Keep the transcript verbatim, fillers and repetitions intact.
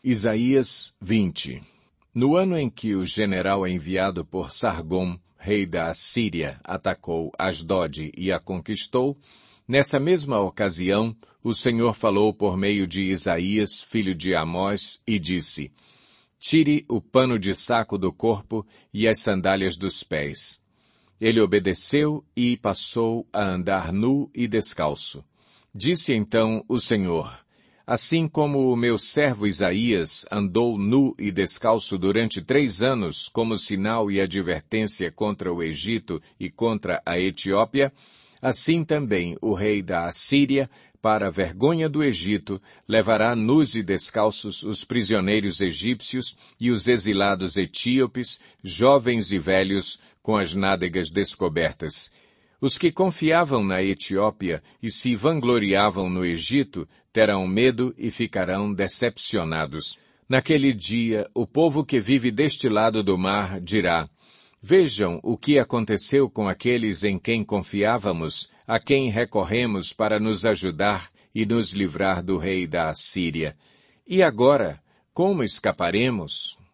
Isaías vinte. No ano em que o general enviado por Sargom, rei da Assíria, atacou Asdod e a conquistou, nessa mesma ocasião, o Senhor falou por meio de Isaías, filho de Amós, e disse: Tire o pano de saco do corpo e as sandálias dos pés. Ele obedeceu e passou a andar nu e descalço. Disse então o Senhor: Assim como o meu servo Isaías andou nu e descalço durante três anos como sinal e advertência contra o Egito e contra a Etiópia, assim também o rei da Assíria, para a vergonha do Egito, levará nus e descalços os prisioneiros egípcios e os exilados etíopes, jovens e velhos, com as nádegas descobertas. Os que confiavam na Etiópia e se vangloriavam no Egito terão medo e ficarão decepcionados. Naquele dia, o povo que vive deste lado do mar dirá: Vejam o que aconteceu com aqueles em quem confiávamos, a quem recorremos para nos ajudar e nos livrar do rei da Assíria. E agora, como escaparemos?